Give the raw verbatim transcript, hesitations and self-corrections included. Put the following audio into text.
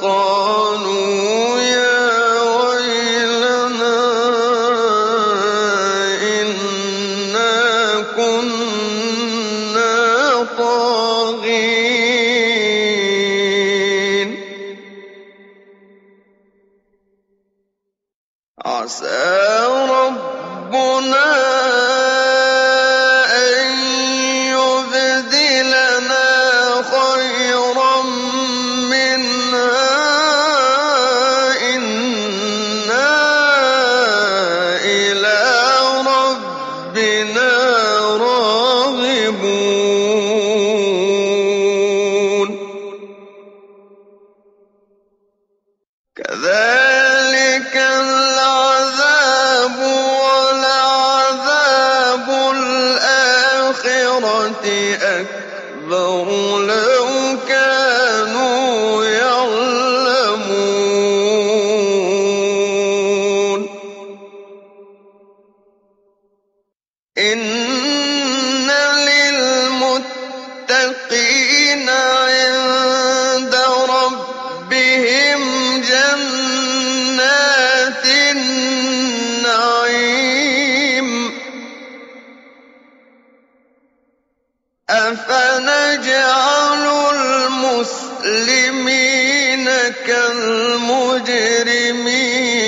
قَالُوا يَا وَيْلَنَا إِنَّا كُنَّا طَاغِينَ عَسَىٰ رَبُّنَا أَن يُبْدِلَنَا خَيْرًا مِّنْهَا إِنَّا إِلَىٰ رَبِّنَا رَاغِبُونَ كَذَٰلِكَ الْعَذَابُ وَلَعَذَابُ الْآخِرَةِ أَكْبَرُ لَوْ كَانُوا يَعْلَمُونَ إِنَّ لِلْمُتَّقِينَ عِندَ رَبِّهِمْ جَنَّاتِ النَّعِيمِ أَفَنَجْعَلُ الْمُسْلِمِينَ كَالْمُجْرِمِينَ